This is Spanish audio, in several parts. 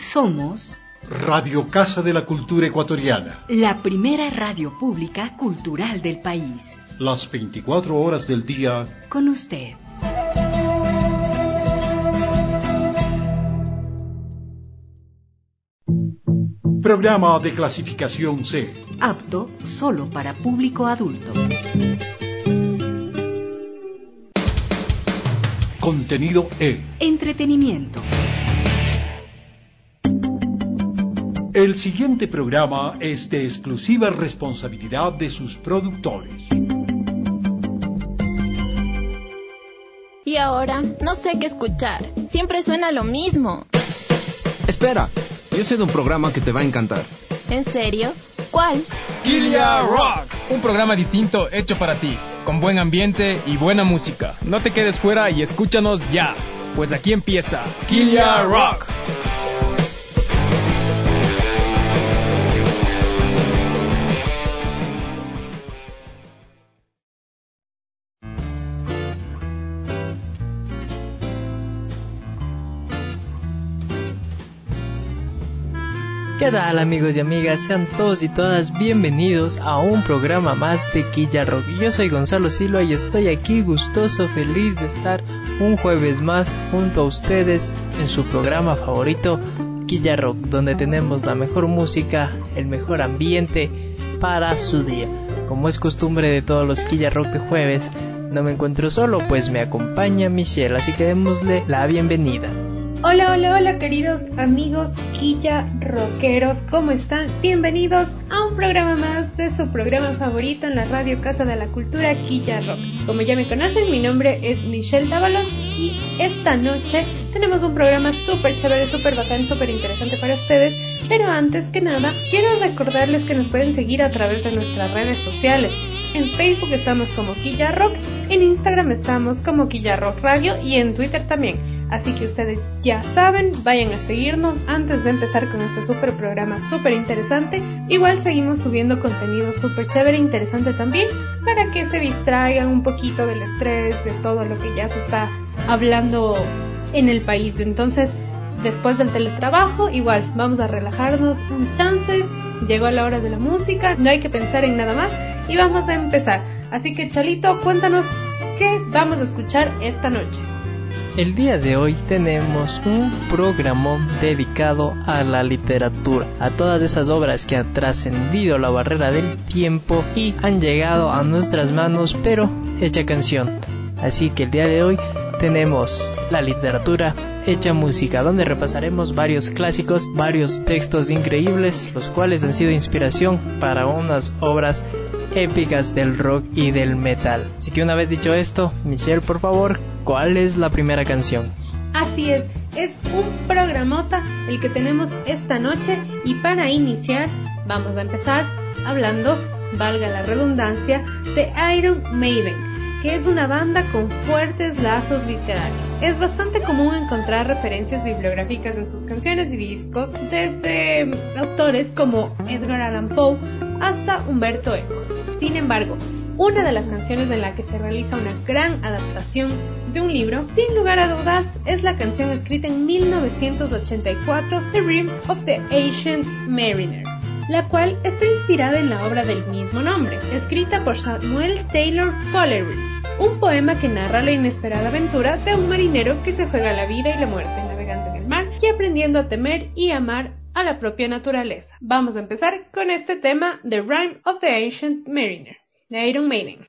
Somos Radio Casa de la Cultura Ecuatoriana, la primera radio pública cultural del país. Las 24 horas del día con usted. Programa de clasificación C. Apto solo para público adulto. Contenido E. Entretenimiento. El siguiente programa es de exclusiva responsabilidad de sus productores. Y ahora no sé qué escuchar. Siempre suena lo mismo. Espera, yo sé de un programa que te va a encantar. ¿En serio? ¿Cuál? Killia Rock, un programa distinto hecho para ti, con buen ambiente y buena música. No te quedes fuera y escúchanos ya, pues aquí empieza Killia Rock. ¿Qué tal, amigos y amigas? Sean todos y todas bienvenidos a un programa más de Killia Rock. Yo soy Gonzalo Silva y estoy aquí gustoso, feliz de estar un jueves más junto a ustedes en su programa favorito, Killia Rock, donde tenemos la mejor música, el mejor ambiente para su día. Como es costumbre de todos los Killia Rock de jueves, no me encuentro solo, pues me acompaña Michelle, así que démosle la bienvenida. Hola, hola, hola, queridos amigos Killia Rockeros, ¿cómo están? Bienvenidos a un programa más de su programa favorito en la Radio Casa de la Cultura, Killia Rock. Como ya me conocen, mi nombre es Michelle Dávalos y esta noche tenemos un programa súper chévere, súper bacán, súper interesante para ustedes. Pero antes que nada, quiero recordarles que nos pueden seguir a través de nuestras redes sociales. En Facebook estamos como Killia Rock, en Instagram estamos como Killia Rock Radio y en Twitter también. Así que ustedes ya saben, vayan a seguirnos antes de empezar con este súper programa súper interesante. Igual seguimos subiendo contenido súper chévere e interesante también, para que se distraigan un poquito del estrés, de todo lo que ya se está hablando en el país. Entonces, después del teletrabajo, igual vamos a relajarnos un chance. Llegó la hora de la música, no hay que pensar en nada más y vamos a empezar. Así que, Chalito, cuéntanos qué vamos a escuchar esta noche. El día de hoy tenemos un programón dedicado a la literatura, a todas esas obras que han trascendido la barrera del tiempo y han llegado a nuestras manos, pero hecha canción. Así que el día de hoy tenemos la literatura hecha música, donde repasaremos varios clásicos, varios textos increíbles, los cuales han sido inspiración para unas obras épicas del rock y del metal. Así que una vez dicho esto, Michelle, por favor, ¿cuál es la primera canción? Así es un programota el que tenemos esta noche y para iniciar vamos a empezar hablando, valga la redundancia, de Iron Maiden, que es una banda con fuertes lazos literarios. Es bastante común encontrar referencias bibliográficas en sus canciones y discos, desde autores como Edgar Allan Poe hasta Humberto Eco. Sin embargo, una de las canciones en la que se realiza una gran adaptación de un libro, sin lugar a dudas, es la canción escrita en 1984, The Rime of the Ancient Mariner, la cual está inspirada en la obra del mismo nombre, escrita por Samuel Taylor Coleridge, un poema que narra la inesperada aventura de un marinero que se juega la vida y la muerte navegando en el mar y aprendiendo a temer y amar a la propia naturaleza. Vamos a empezar con este tema, The Rime of the Ancient Mariner, de Iron Maiden.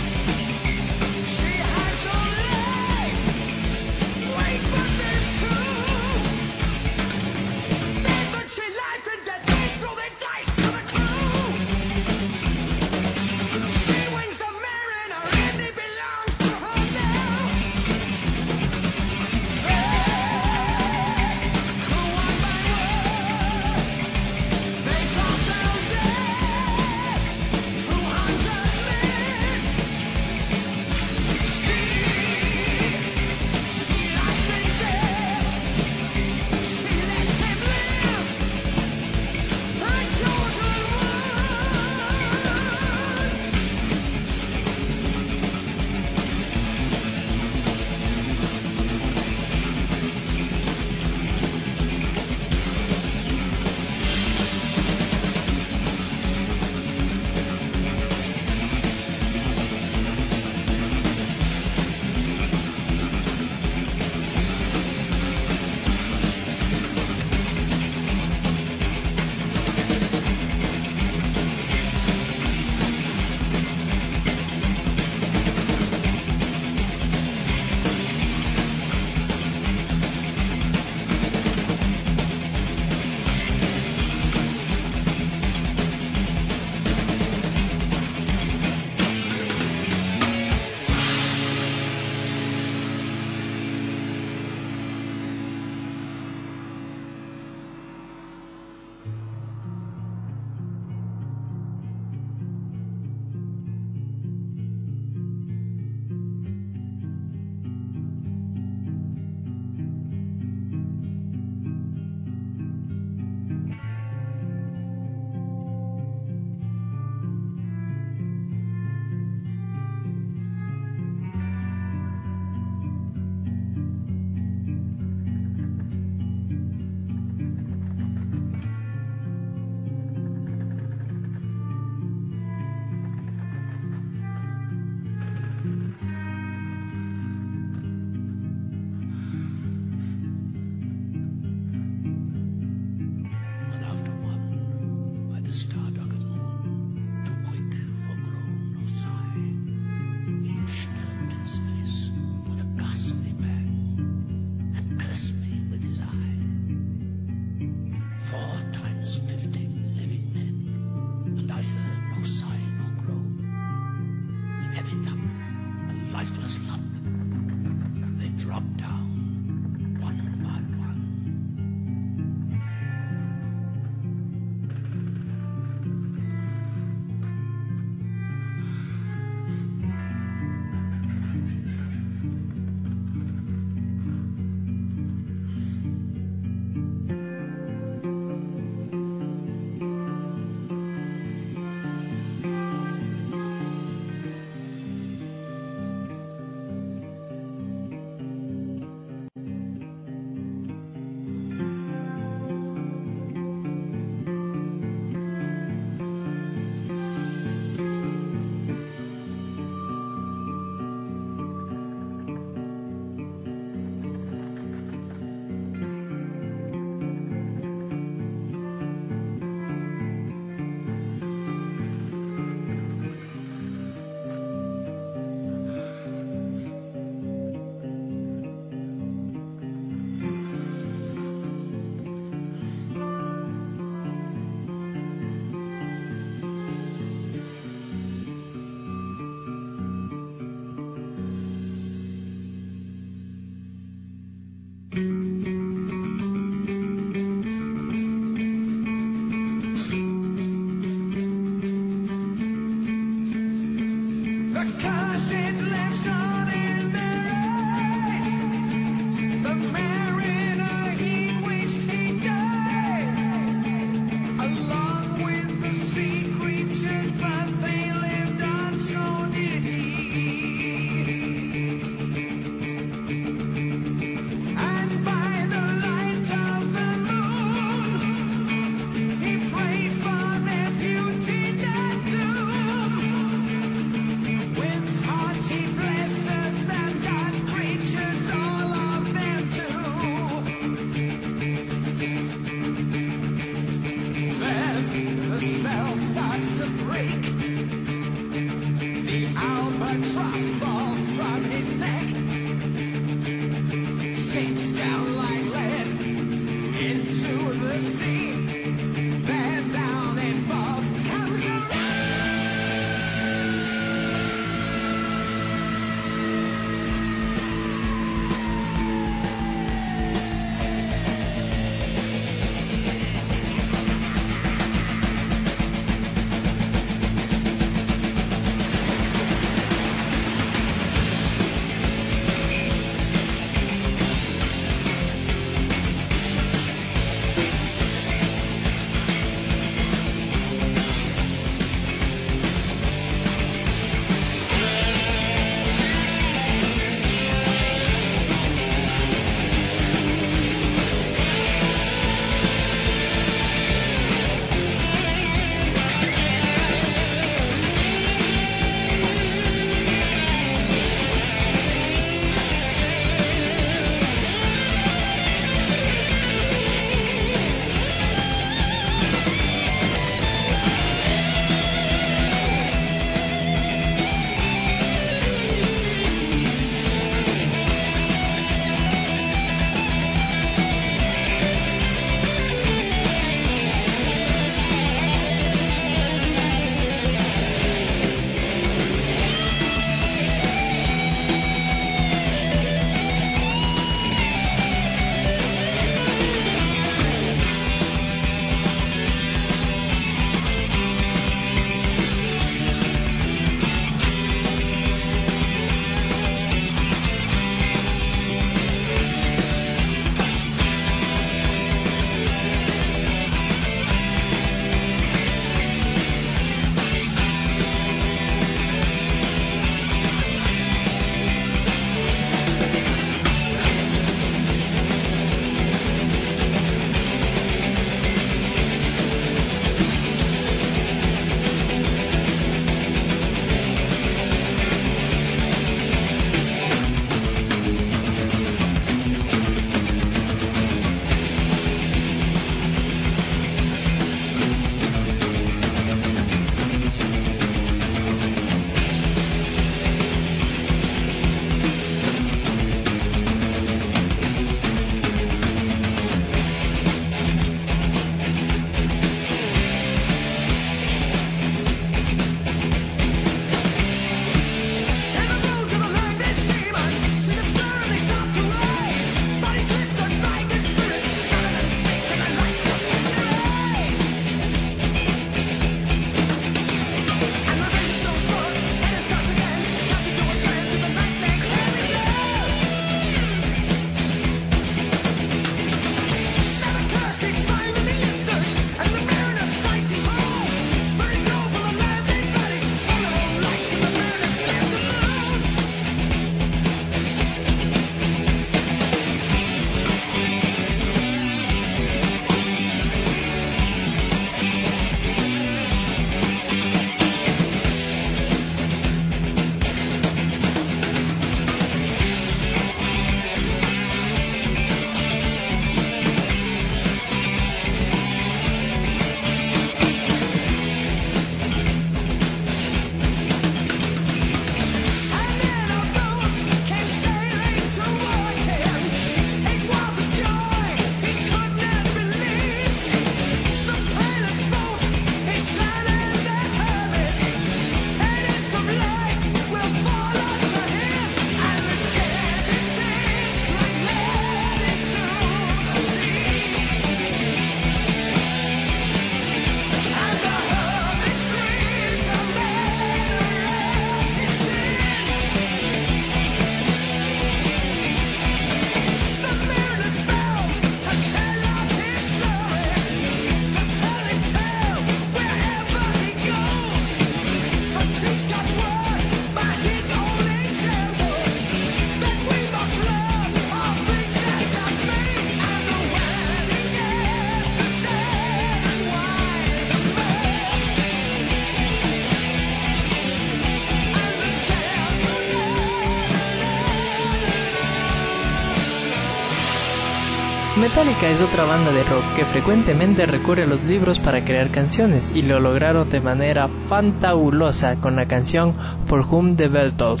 Metallica es otra banda de rock que frecuentemente recurre a los libros para crear canciones, y lo lograron de manera fantabulosa con la canción For Whom the Bell Tolls.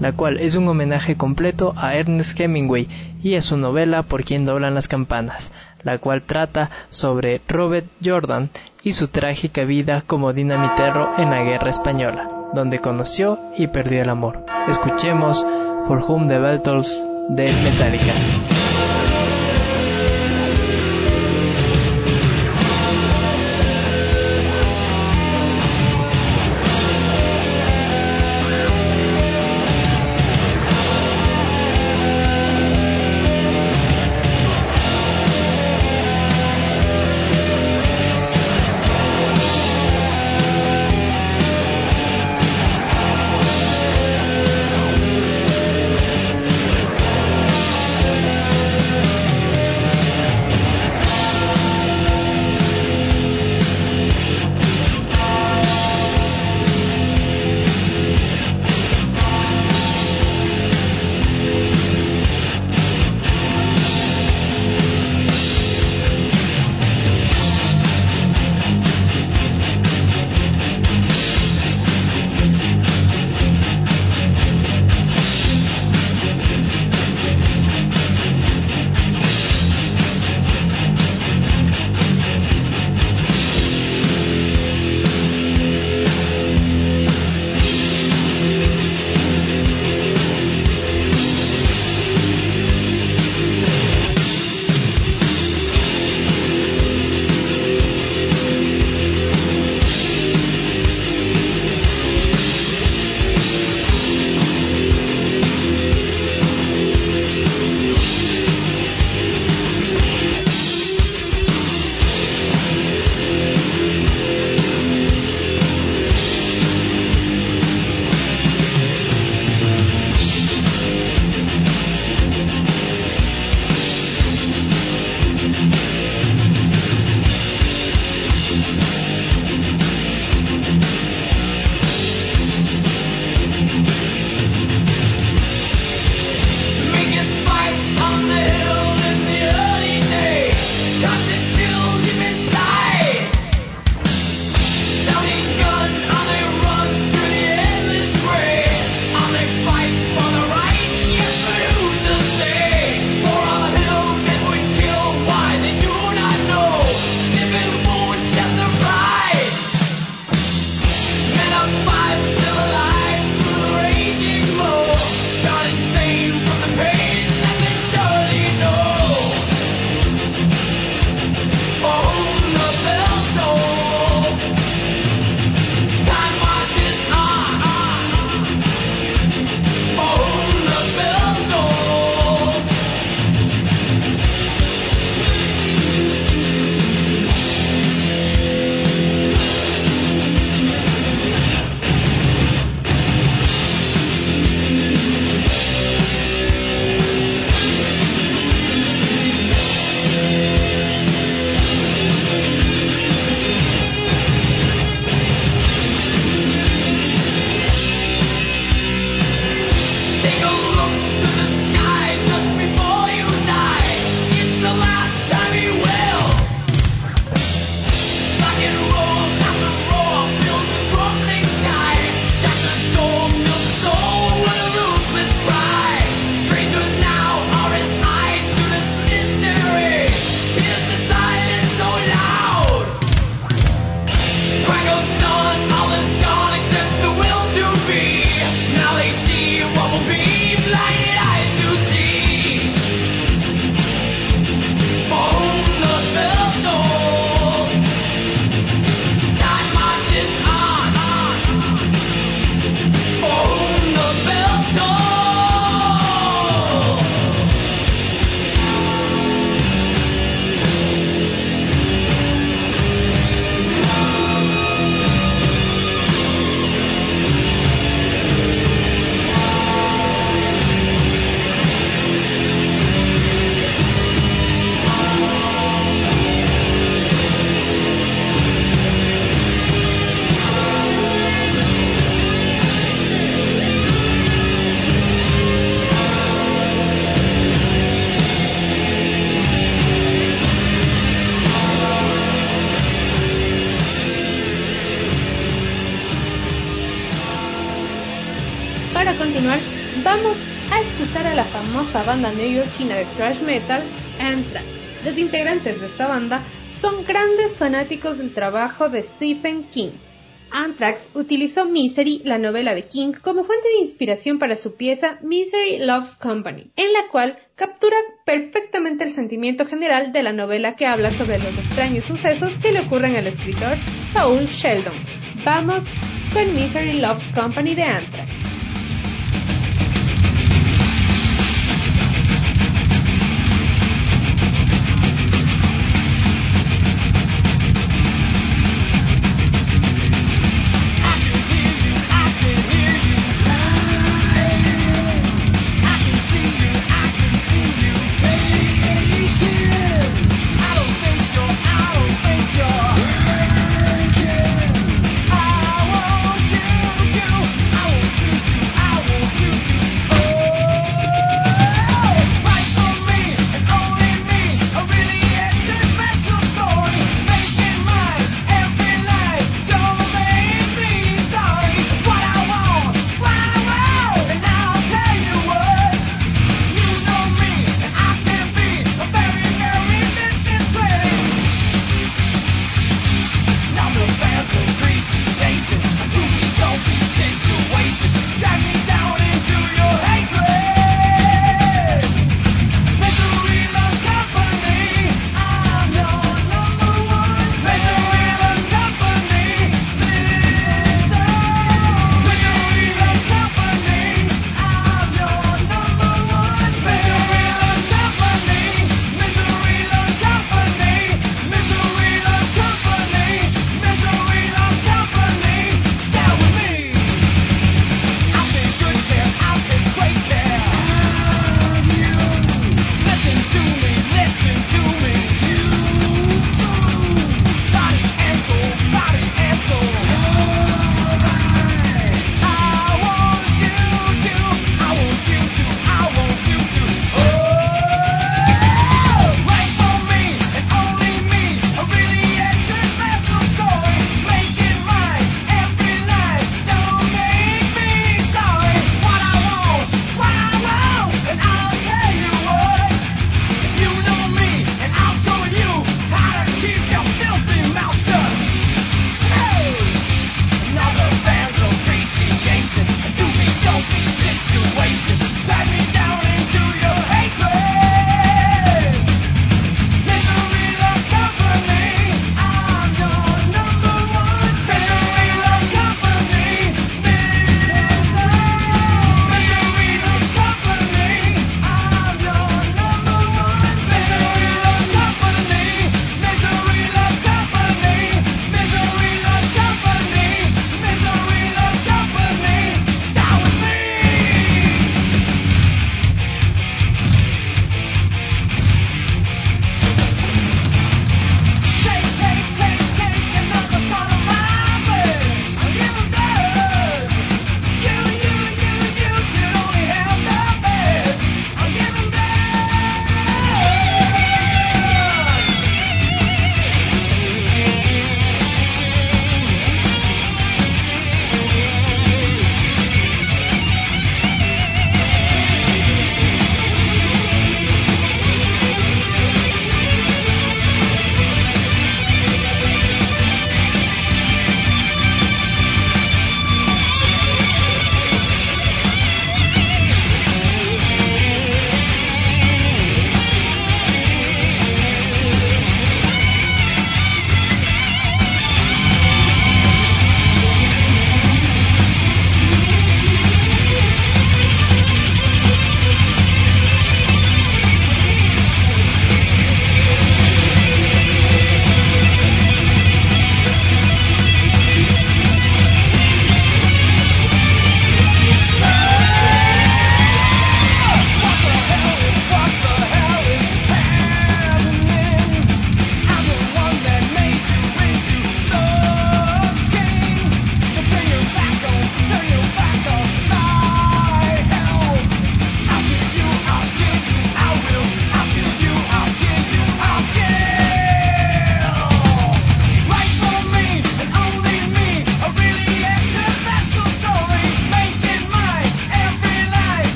la cual es un homenaje completo a Ernest Hemingway y a su novela Por quien doblan las campanas, la cual trata sobre Robert Jordan y su trágica vida como dinamitero en la Guerra Española, donde conoció y perdió el amor. Escuchemos For Whom the Bell Tolls de Metallica. Vamos a escuchar a la famosa banda neoyorquina de thrash metal, Anthrax. Los integrantes de esta banda son grandes fanáticos del trabajo de Stephen King. Anthrax utilizó Misery, la novela de King, como fuente de inspiración para su pieza Misery Loves Company, en la cual captura perfectamente el sentimiento general de la novela que habla sobre los extraños sucesos que le ocurren al escritor Paul Sheldon. Vamos con Misery Loves Company de Anthrax. I want you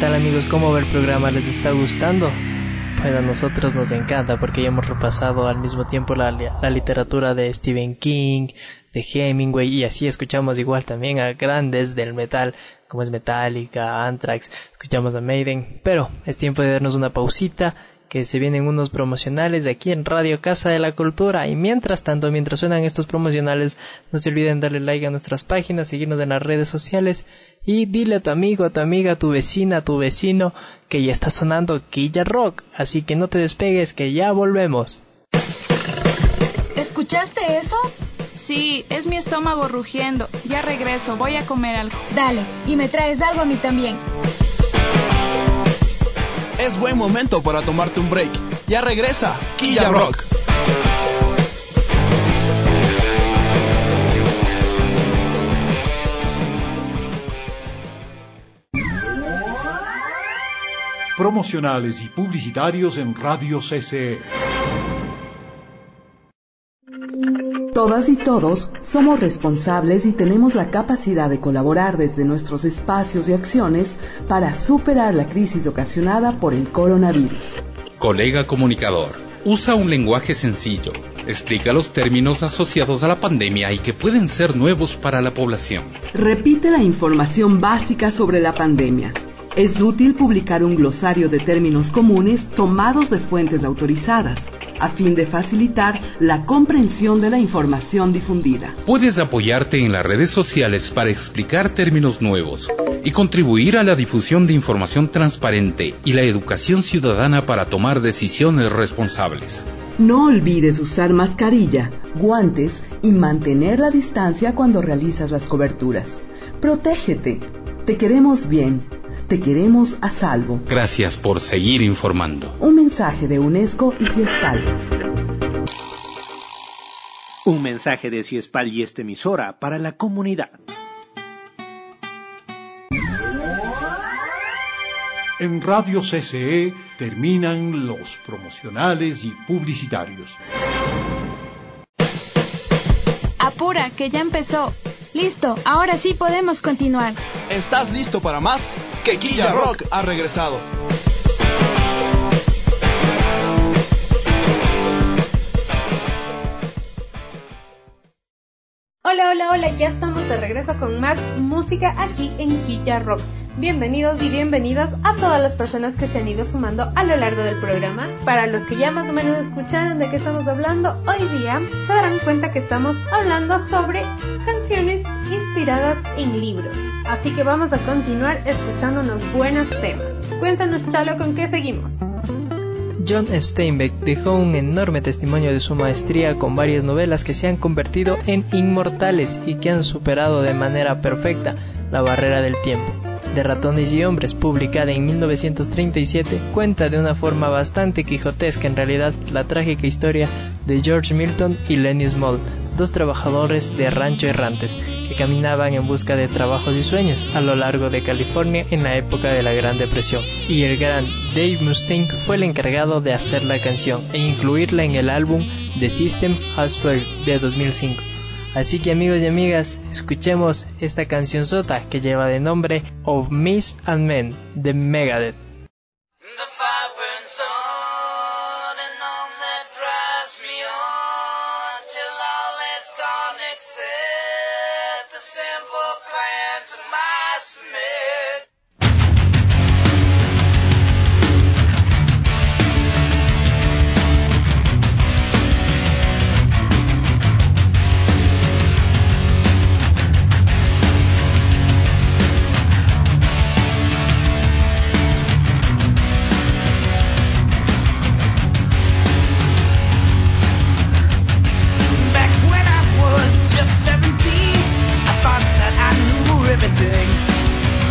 tal amigos? ¿Cómo va el programa? ¿Les está gustando? Pues a nosotros nos encanta porque ya hemos repasado al mismo tiempo la literatura de Stephen King, de Hemingway, y así escuchamos igual también a grandes del metal como es Metallica, Anthrax, escuchamos a Maiden, pero es tiempo de darnos una pausita, que se vienen unos promocionales de aquí en Radio Casa de la Cultura. Y mientras tanto, mientras suenan estos promocionales, no se olviden darle like a nuestras páginas, seguirnos en las redes sociales y dile a tu amigo, a tu amiga, a tu vecina, a tu vecino que ya está sonando Quilla Rock. Así que no te despegues, que ya volvemos. ¿Escuchaste eso? Sí, es mi estómago rugiendo. Ya regreso, voy a comer algo. Dale, y me traes algo a mí también. Es buen momento para tomarte un break. Ya regresa Quilla Rock. Promocionales y publicitarios en Radio CCE. Todas y todos somos responsables y tenemos la capacidad de colaborar desde nuestros espacios y acciones para superar la crisis ocasionada por el coronavirus. Colega comunicador, usa un lenguaje sencillo, explica los términos asociados a la pandemia y que pueden ser nuevos para la población. Repite la información básica sobre la pandemia. Es útil publicar un glosario de términos comunes tomados de fuentes autorizadas, a fin de facilitar la comprensión de la información difundida. Puedes apoyarte en las redes sociales para explicar términos nuevos y contribuir a la difusión de información transparente y la educación ciudadana para tomar decisiones responsables. No olvides usar mascarilla, guantes y mantener la distancia cuando realizas las coberturas. Protégete. Te queremos bien. Te queremos a salvo. Gracias por seguir informando. Un mensaje de UNESCO y Ciespal. Un mensaje de Ciespal y esta emisora para la comunidad. En Radio CCE terminan los promocionales y publicitarios. Apura, que ya empezó. Listo, ahora sí podemos continuar. ¿Estás listo para más? Que Quilla Rock ha regresado. Hola, ya estamos de regreso con más música aquí en Quilla Rock. Bienvenidos y bienvenidas a todas las personas que se han ido sumando a lo largo del programa. Para los que ya más o menos escucharon de qué estamos hablando, hoy día se darán cuenta que estamos hablando sobre canciones inspiradas en libros. Así que vamos a continuar escuchando unos buenos temas. Cuéntanos, Chalo, ¿con qué seguimos? John Steinbeck dejó un enorme testimonio de su maestría con varias novelas que se han convertido en inmortales y que han superado de manera perfecta la barrera del tiempo. De Ratones y Hombres, publicada en 1937, cuenta de una forma bastante quijotesca en realidad la trágica historia de George Milton y Lenny Small, dos trabajadores de rancho errantes que caminaban en busca de trabajos y sueños a lo largo de California en la época de la Gran Depresión, y el gran Dave Mustaine fue el encargado de hacer la canción e incluirla en el álbum The System Has Failed de 2005. Así que amigos y amigas, escuchemos esta cancionzota que lleva de nombre Of Myths and Men de Megadeth. Just 17, I thought that I knew everything.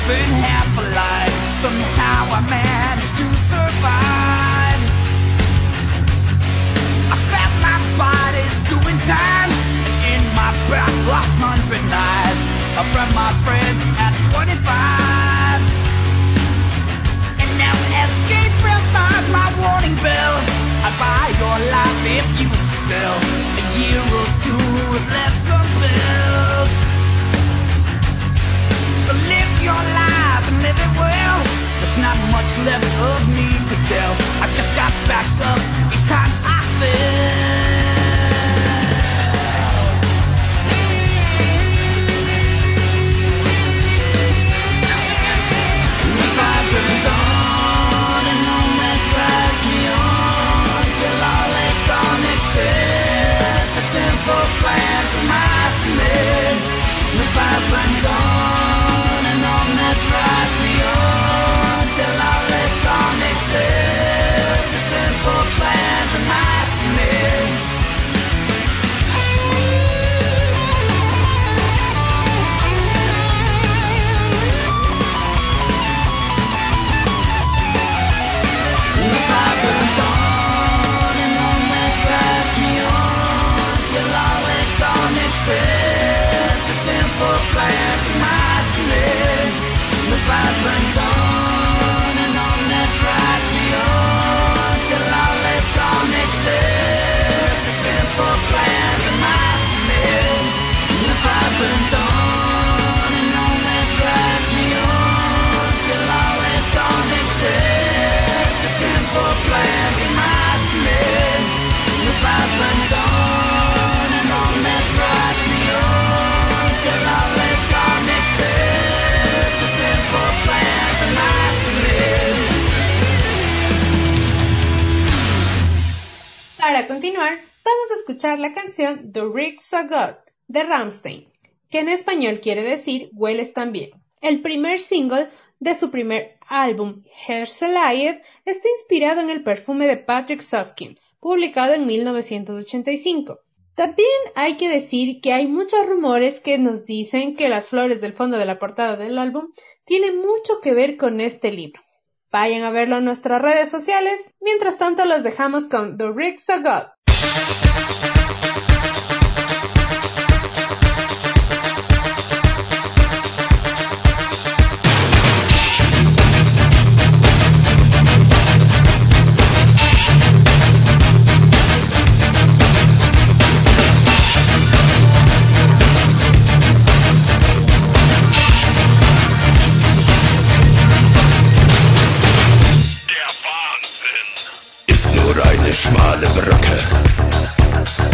living half a life. Somehow I managed to survive. I felt my body's doing time. In my back, 100 knives from my friend at 25. And now as Gabriel sounds my warning bell, I'd buy your life if you would sell a year or two with less compelled. So live your life and live it well. There's not much left of me to tell. I just got backed up each time I fell. The fire burns on and on that drives me on till all is gone except the simple plan for my cement. The fire burns on and on that drives me on till all is gone except the simple plan for my cement. The fire burns on and on that drives me on till all is gone except the simple plan for my cement. The fire burns on and on that drives me on till all is gone except the simple plan for my cement. The fire burns on and on that drives me on till all is gone except the simple plan for my cement. The fire burns on and on that drives me on till all is gone except the simple plan for my cement. Para continuar, vamos a escuchar la canción The Rick So Good de Rammstein, que en español quiere decir Hueles También. El primer single de su primer álbum, Herzeleid, está inspirado en el perfume de Patrick Süskind, publicado en 1985. También hay que decir que hay muchos rumores que nos dicen que las flores del fondo de la portada del álbum tienen mucho que ver con este libro. Vayan a verlo en nuestras redes sociales. Mientras tanto, los dejamos con The Rick So Good. Schmale Brücke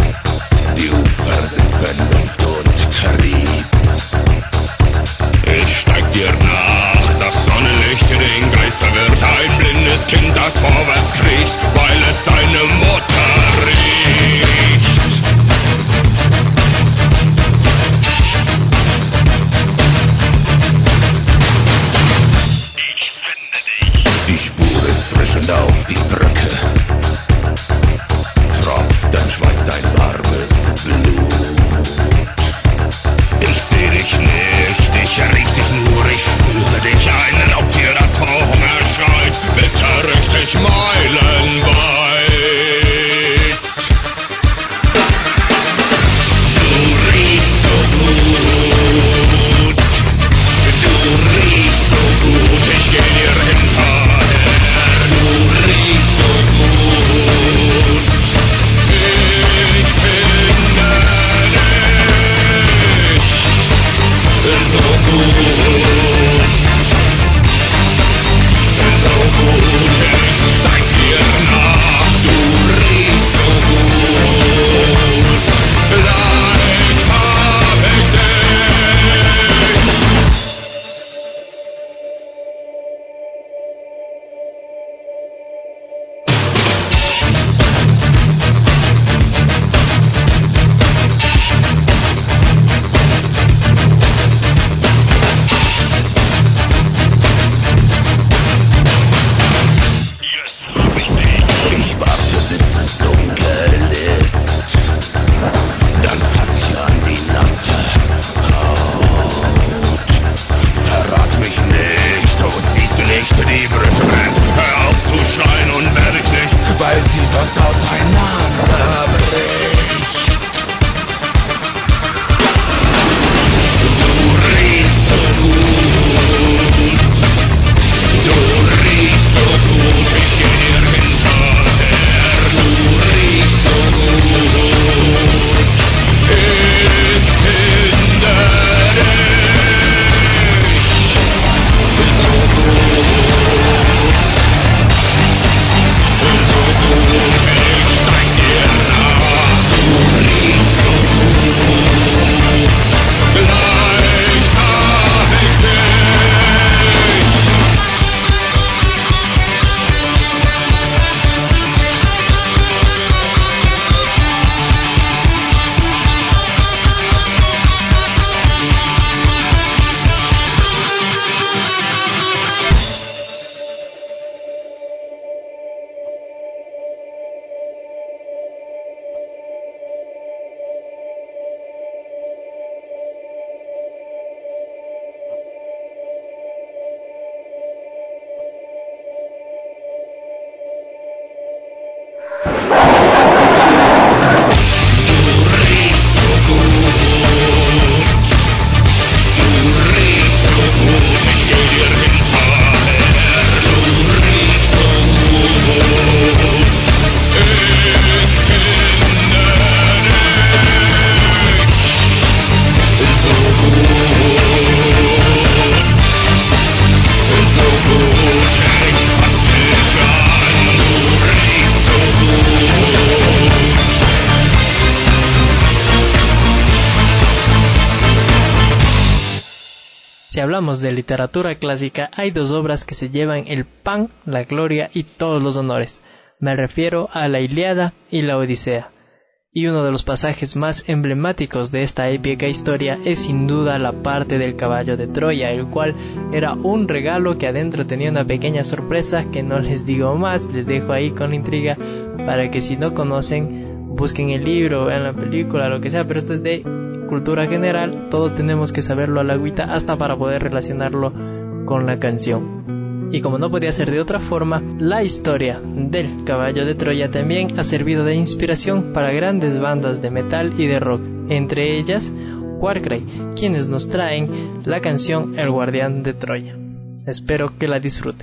Si hablamos de literatura clásica, hay dos obras que se llevan el pan, la gloria y todos los honores. Me refiero a la Ilíada y la Odisea. Y uno de los pasajes más emblemáticos de esta épica historia es sin duda la parte del caballo de Troya, el cual era un regalo que adentro tenía una pequeña sorpresa que no les digo más, les dejo ahí con la intriga para que si no conocen busquen el libro, vean la película, lo que sea, pero esto es de cultura general, todos tenemos que saberlo a la agüita hasta para poder relacionarlo con la canción. Y como no podía ser de otra forma, la historia del caballo de Troya también ha servido de inspiración para grandes bandas de metal y de rock, entre ellas Warcry, quienes nos traen la canción El Guardián de Troya. Espero que la disfruten.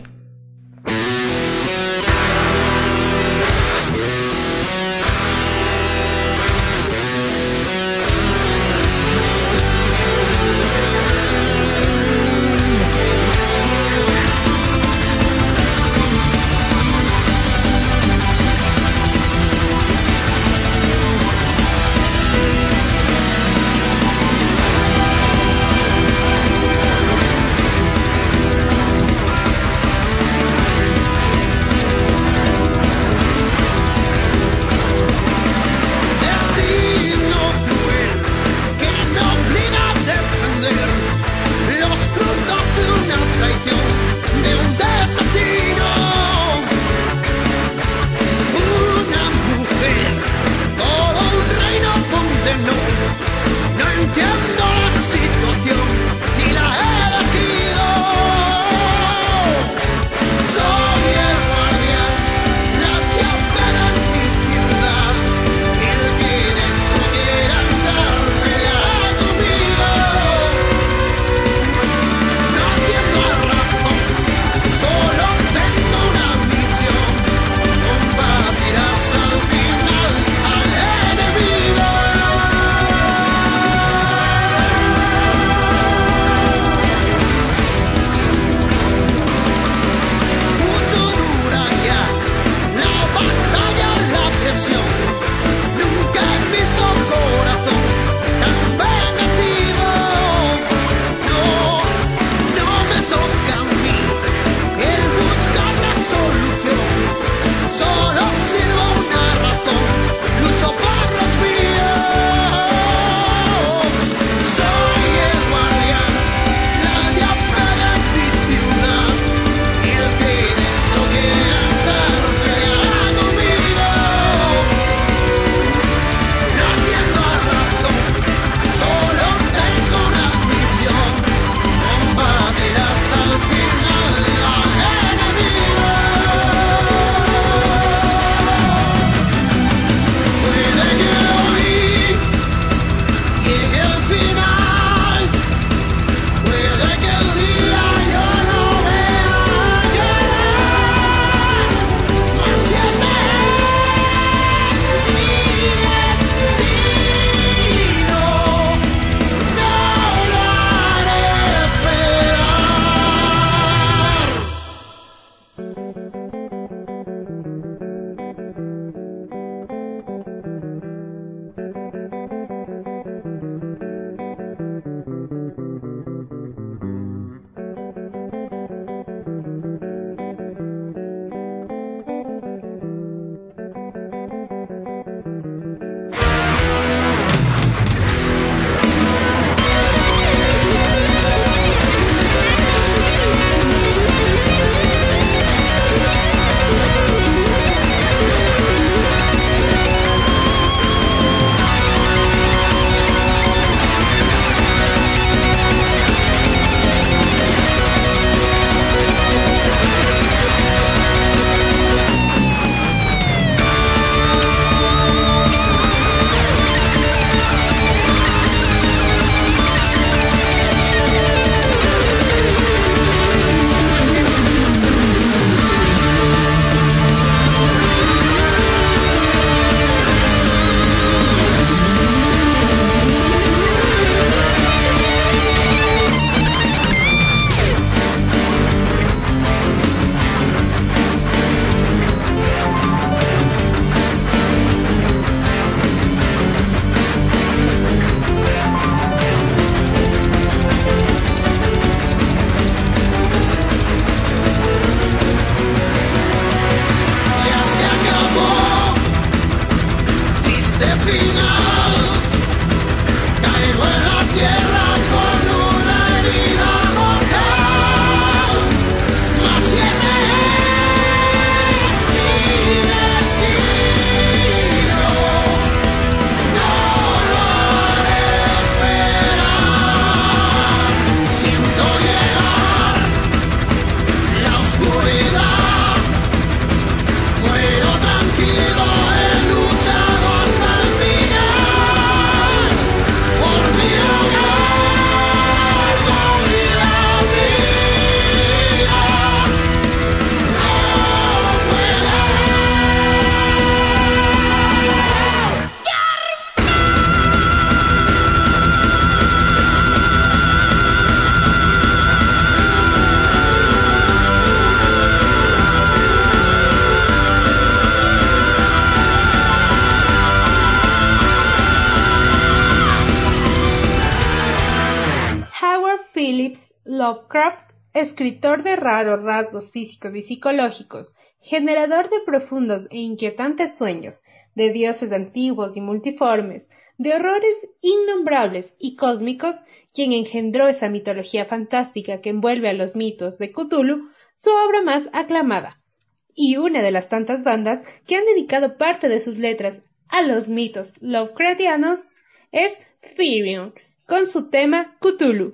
Lovecraft, escritor de raros rasgos físicos y psicológicos, generador de profundos e inquietantes sueños, de dioses antiguos y multiformes, de horrores innombrables y cósmicos, quien engendró esa mitología fantástica que envuelve a los mitos de Cthulhu, su obra más aclamada, y una de las tantas bandas que han dedicado parte de sus letras a los mitos Lovecraftianos, es Therion, con su tema Cthulhu.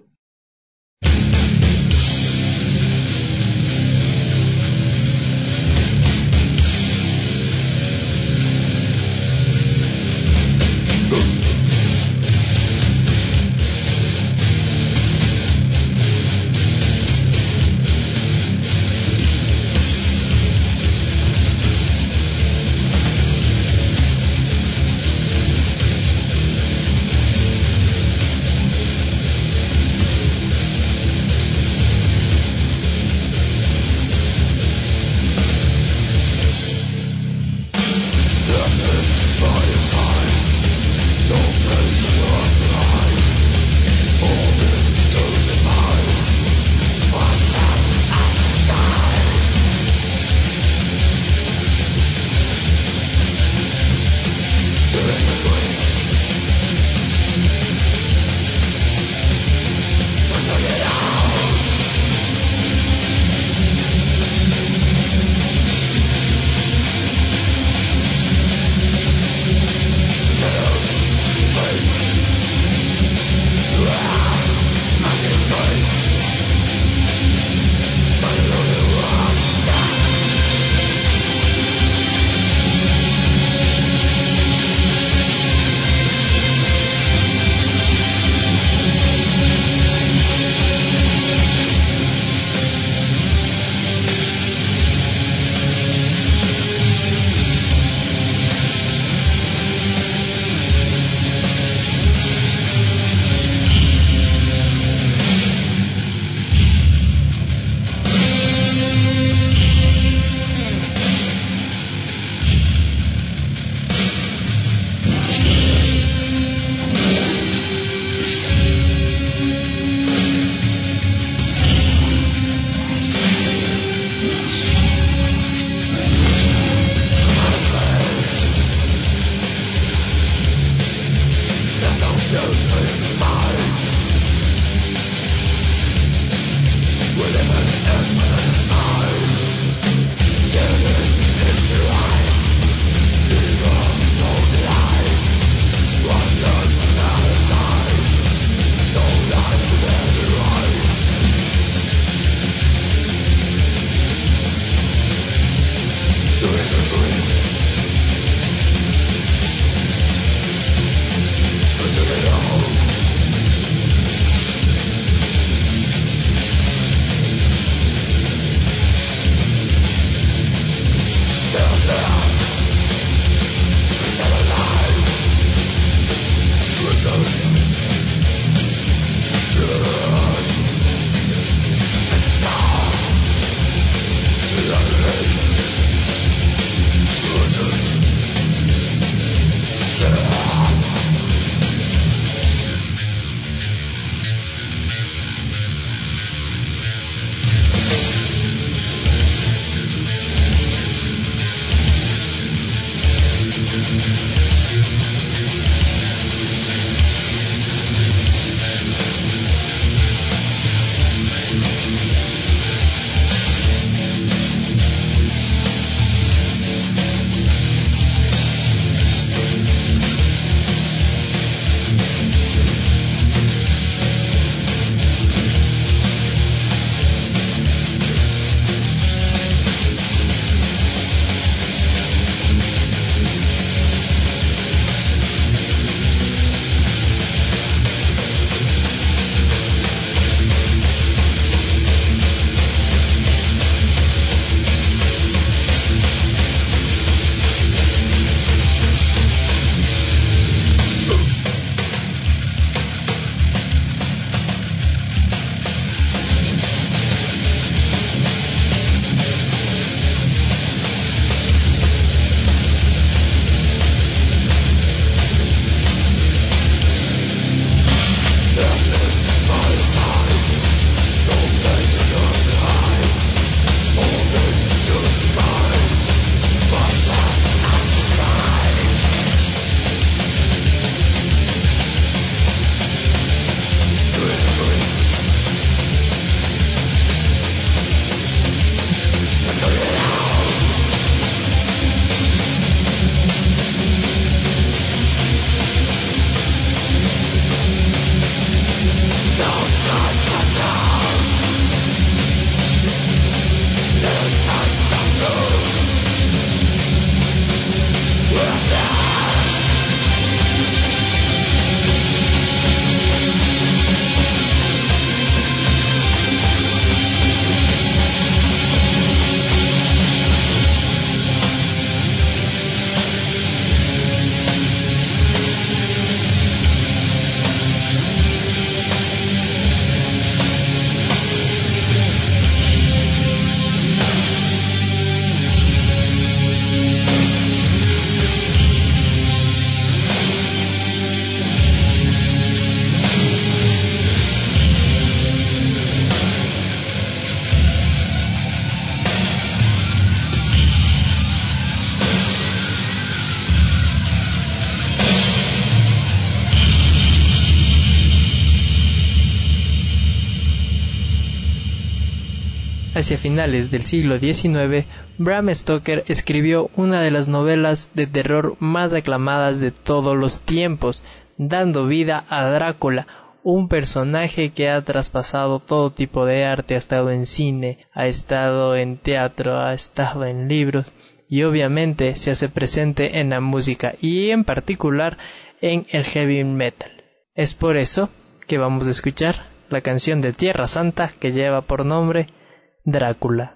Hacia finales del siglo XIX, Bram Stoker escribió una de las novelas de terror más aclamadas de todos los tiempos, dando vida a Drácula, un personaje que ha traspasado todo tipo de arte, ha estado en cine, ha estado en teatro, ha estado en libros y obviamente se hace presente en la música y en particular en el heavy metal. Es por eso que vamos a escuchar la canción de Tierra Santa que lleva por nombre Drácula.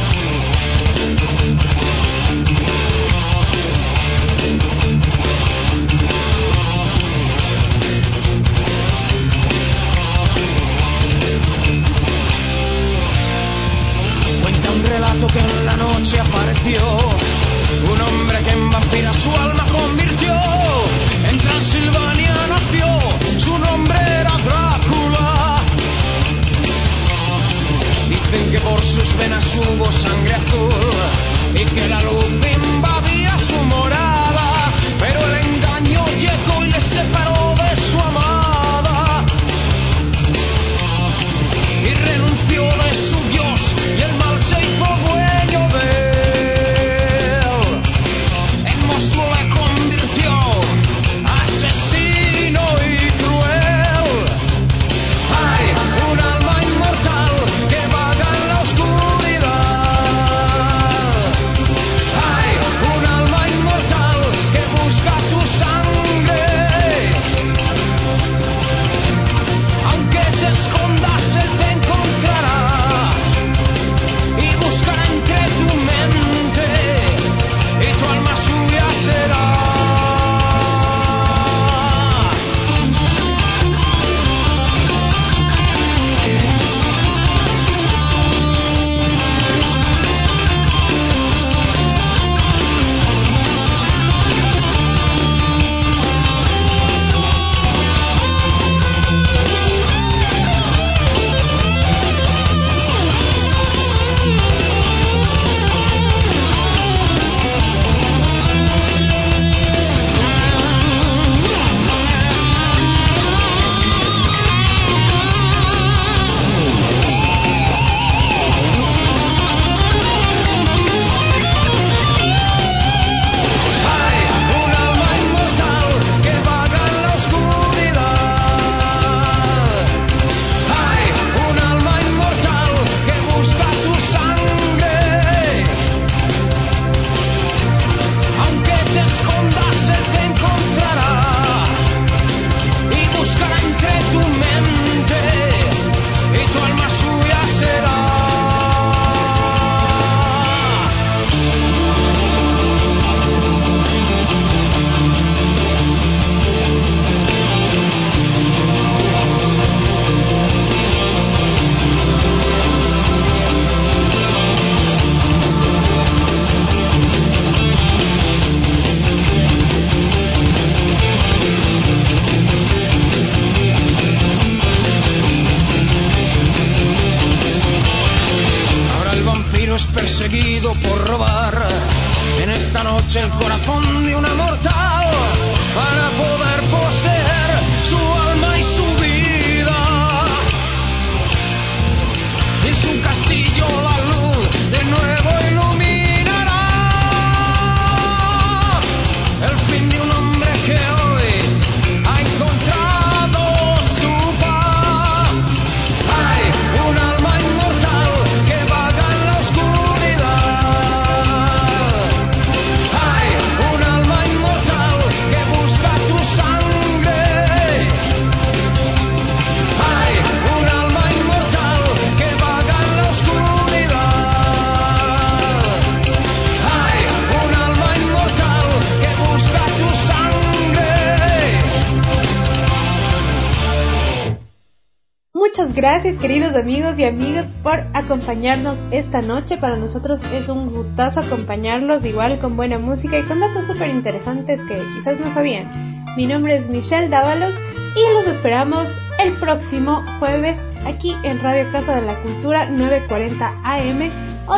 Cuenta un relato que en la noche apareció un hombre que en vampira su alma convirtió. En Transilvania nació, su nombre era Drácula. Dicen que por sus venas hubo sangre azul y que la luz invadía su morada, pero el engaño llegó y le separó de su amada y renunció de su Dios y el mal se hizo dueño de él. El monstruo le convirtió asesino y cruel. Hay un alma inmortal que vaga en la oscuridad. Hay un alma inmortal que busca tu sangre. Aunque te escondas, él te encontrará y buscará entre tu mente y tu alma suya será. Perseguido por robar en esta noche el corazón de una mortal para poder poseer su alma y su vida. En su castillo la luz de nuevo iluminará el fin de un hombre que hoy ha encontrado su paz. Hay un alma inmortal que vaga en la oscuridad. Hay un alma inmortal que busca tu sangre. Hay un alma inmortal que vaga en la oscuridad. Hay un alma inmortal que busca tu sangre. Muchas gracias, queridos amigos y amigas, por acompañarnos esta noche. Para nosotros es un gustazo acompañarlos, igual con buena música y con datos súper interesantes que quizás no sabían. Mi nombre es Michelle Dávalos y los esperamos el próximo jueves aquí en Radio Casa de la Cultura 940 AM o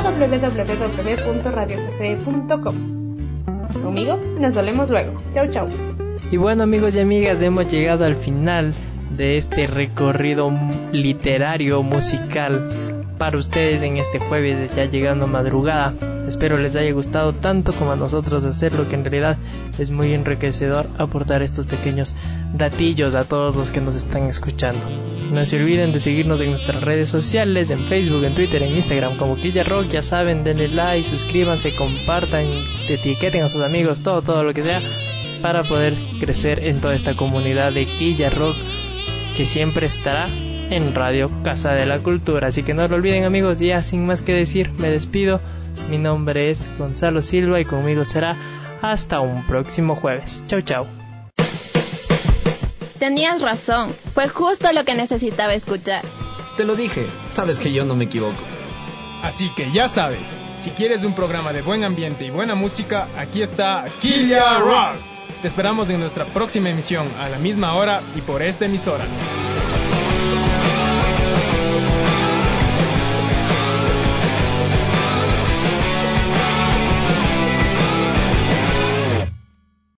www.radiocce.com. Conmigo nos vemos luego. Chau, chau. Y bueno, amigos y amigas, hemos llegado al final de este recorrido literario musical para ustedes en este jueves ya llegando madrugada. Espero les haya gustado tanto como a nosotros hacerlo, que en realidad es muy enriquecedor aportar estos pequeños datillos a todos los que nos están escuchando. No se olviden de seguirnos en nuestras redes sociales, en Facebook, en Twitter, en Instagram como Quilla Rock. Ya saben, denle like, suscríbanse, compartan, etiqueten a sus amigos, todo lo que sea, para poder crecer en toda esta comunidad de Quilla Rock que siempre estará en Radio Casa de la Cultura. Así que no lo olviden, amigos. Ya sin más que decir, me despido. Mi nombre es Gonzalo Silva y conmigo será hasta un próximo jueves. Chau, chau. Tenías razón, fue justo lo que necesitaba escuchar. Te lo dije, sabes que yo no me equivoco. Así que ya sabes, si quieres un programa de buen ambiente y buena música, aquí está Quilla Rock. Te esperamos en nuestra próxima emisión a la misma hora y por esta emisora.